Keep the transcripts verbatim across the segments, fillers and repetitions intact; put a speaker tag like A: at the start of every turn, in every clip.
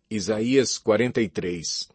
A: Isaías quarenta e três.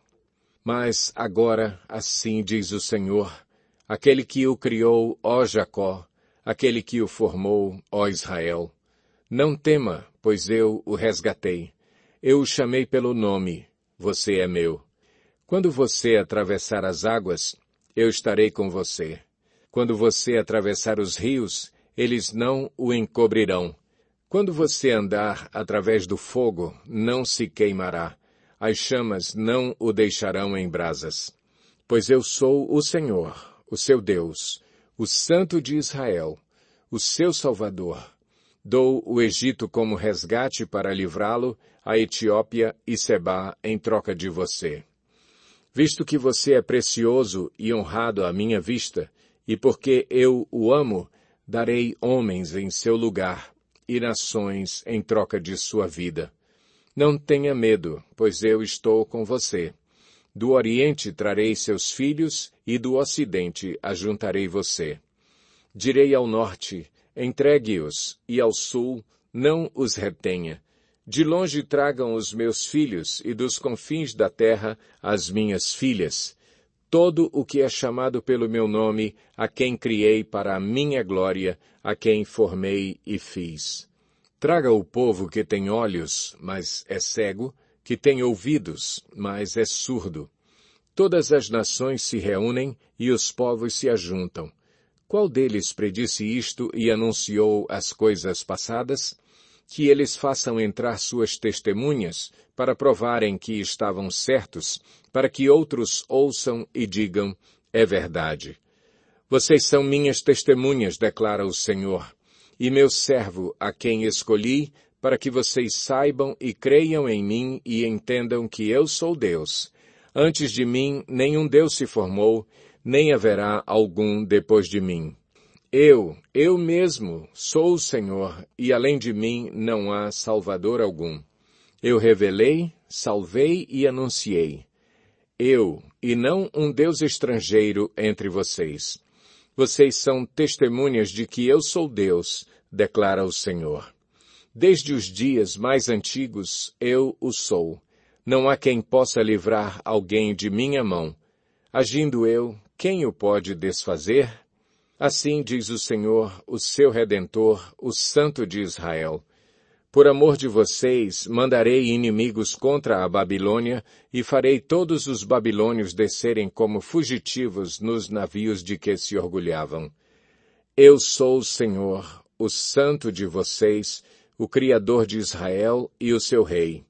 A: Mas agora, assim diz o Senhor, aquele que o criou, ó Jacó, aquele que o formou, ó Israel. Não tema, pois eu o resgatei. Eu o chamei pelo nome, você é meu. Quando você atravessar as águas, eu estarei com você. Quando você atravessar os rios, eles não o encobrirão. Quando você andar através do fogo, não se queimará. As chamas não o deixarão em brasas. Pois eu sou o Senhor, o seu Deus, o Santo de Israel, o seu Salvador. Dou o Egito como resgate para livrá-lo, a Etiópia e Sebá em troca de você. Visto que você é precioso e honrado à minha vista, e porque eu o amo, darei homens em seu lugar e nações em troca de sua vida. Não tenha medo, pois eu estou com você. Do Oriente trarei seus filhos, e do Ocidente ajuntarei você. Direi ao Norte, entregue-os, e ao Sul, não os retenha. De longe tragam os meus filhos, e dos confins da terra as minhas filhas. Todo o que é chamado pelo meu nome, a quem criei para a minha glória, a quem formei e fiz. Traga o povo que tem olhos, mas é cego, que tem ouvidos, mas é surdo. Todas as nações se reúnem e os povos se ajuntam. Qual deles predisse isto e anunciou as coisas passadas? Que eles façam entrar suas testemunhas, para provarem que estavam certos, para que outros ouçam e digam, é verdade. Vocês são minhas testemunhas, declara o Senhor, e meu servo, a quem escolhi, para que vocês saibam e creiam em mim e entendam que eu sou Deus. Antes de mim, nenhum Deus se formou, nem haverá algum depois de mim. Eu, eu mesmo, sou o Senhor, e além de mim não há Salvador algum. Eu revelei, salvei e anunciei. Eu, e não um Deus estrangeiro entre vocês. Vocês são testemunhas de que eu sou Deus, declara o Senhor. Desde os dias mais antigos, eu o sou. Não há quem possa livrar alguém de minha mão. Agindo eu, quem o pode desfazer? Assim diz o Senhor, o seu Redentor, o Santo de Israel. Por amor de vocês, mandarei inimigos contra a Babilônia e farei todos os babilônios descerem como fugitivos nos navios de que se orgulhavam. Eu sou o Senhor, o Santo de vocês, o Criador de Israel e o seu Rei.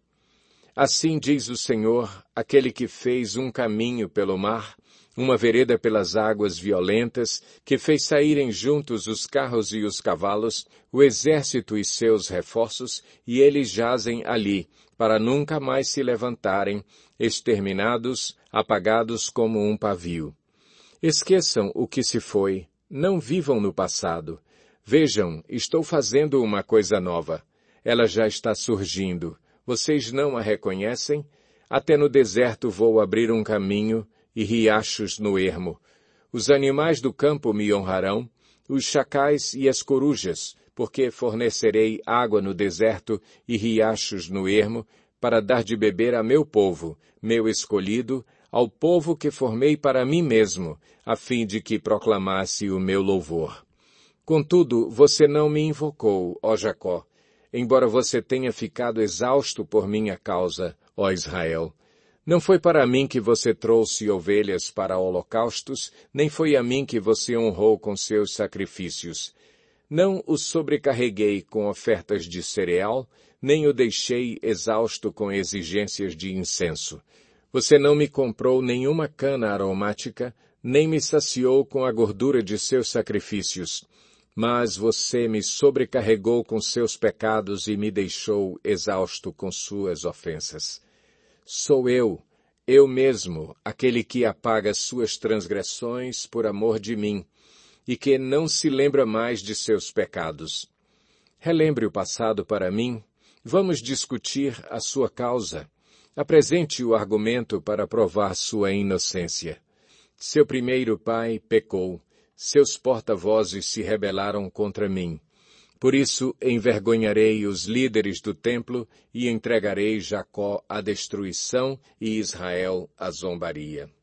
A: Assim diz o Senhor, aquele que fez um caminho pelo mar, uma vereda pelas águas violentas, que fez saírem juntos os carros e os cavalos, o exército e seus reforços, e eles jazem ali, para nunca mais se levantarem, exterminados, apagados como um pavio. Esqueçam o que se foi, não vivam no passado. Vejam, estou fazendo uma coisa nova. Ela já está surgindo. Vocês não a reconhecem? Até no deserto vou abrir um caminho, e riachos no ermo. Os animais do campo me honrarão, os chacais e as corujas, porque fornecerei água no deserto e riachos no ermo, para dar de beber a meu povo, meu escolhido, ao povo que formei para mim mesmo, a fim de que proclamasse o meu louvor. Contudo, você não me invocou, ó Jacó, embora você tenha ficado exausto por minha causa, ó Israel. Não foi para mim que você trouxe ovelhas para holocaustos, nem foi a mim que você honrou com seus sacrifícios. Não o sobrecarreguei com ofertas de cereal, nem o deixei exausto com exigências de incenso. Você não me comprou nenhuma cana aromática, nem me saciou com a gordura de seus sacrifícios. Mas você me sobrecarregou com seus pecados e me deixou exausto com suas ofensas. Sou eu, eu mesmo, aquele que apaga suas transgressões por amor de mim, e que não se lembra mais de seus pecados. Relembre o passado para mim, vamos discutir a sua causa. Apresente o argumento para provar sua inocência. Seu primeiro pai pecou, seus porta-vozes se rebelaram contra mim. Por isso envergonharei os líderes do templo e entregarei Jacó à destruição e Israel à zombaria.